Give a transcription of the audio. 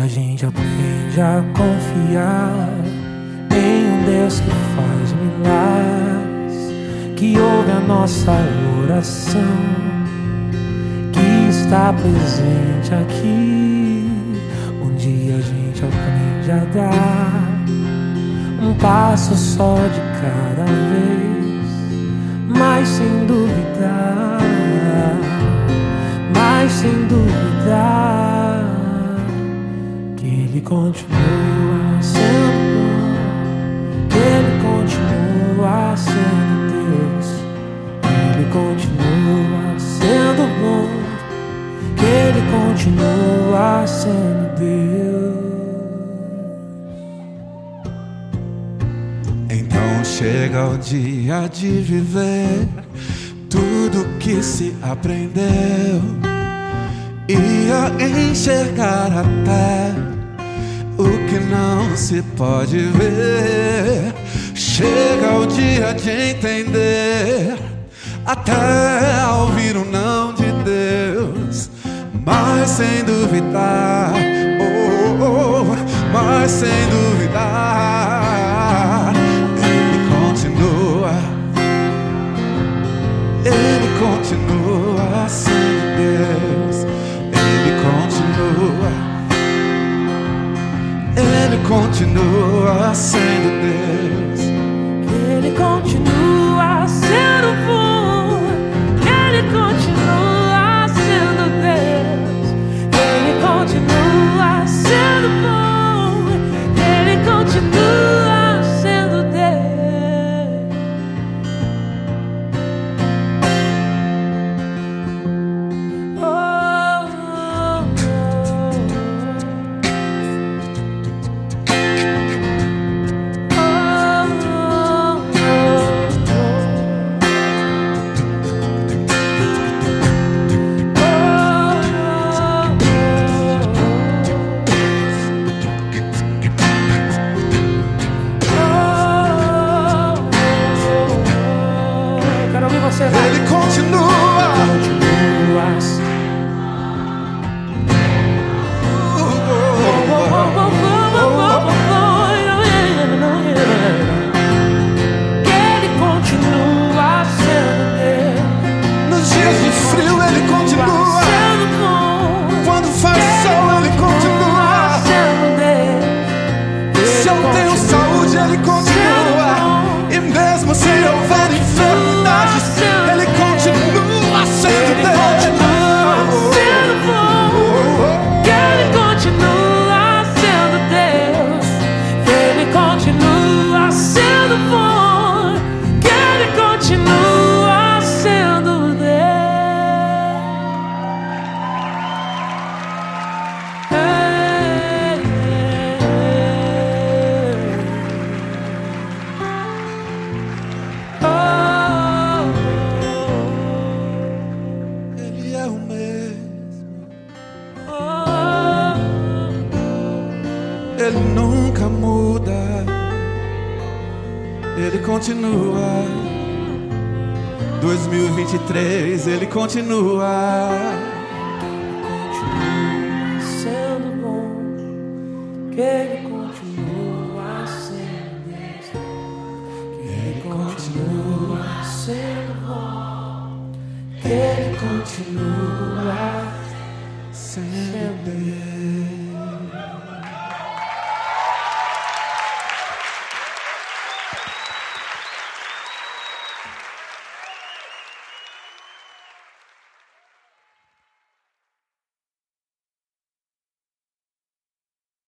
a gente aprende a confiar em um Deus que faz milagres, que ouve a nossa oração, que está presente aqui. Um dia a gente aprende a dar um passo só de cada vez, mas sem duvidar, que Ele continua sendo bom, que Ele continua sendo Deus, Ele continua sendo bom, que Ele continua sendo Deus. Então chega o dia de viver tudo que se aprendeu e a enxergar até o que não se pode ver. Chega o dia de entender, até ouvir o não de Deus, mas sem duvidar, mas sem duvidar, Ele continua sendo Deus, Ele continua sendo Deus, Ele continua sendo bom, Ele continua sendo Deus, Ele continua sendo bom, Ele continua sendo Deus. Oh, Ele continua. Ele continua sendo Deus. Nos dias de frio Ele continua. Quando faz sol Ele continua. Se eu tenho saúde Ele continua. E mesmo se houver enfermidades, Ele continua sendo Deus. Ele continua sendo Deus. Ele continua sendo bom. Que Ele continua sendo Ele é o mesmo. Ele nunca muda. Ele continua. 2023 Ele continua.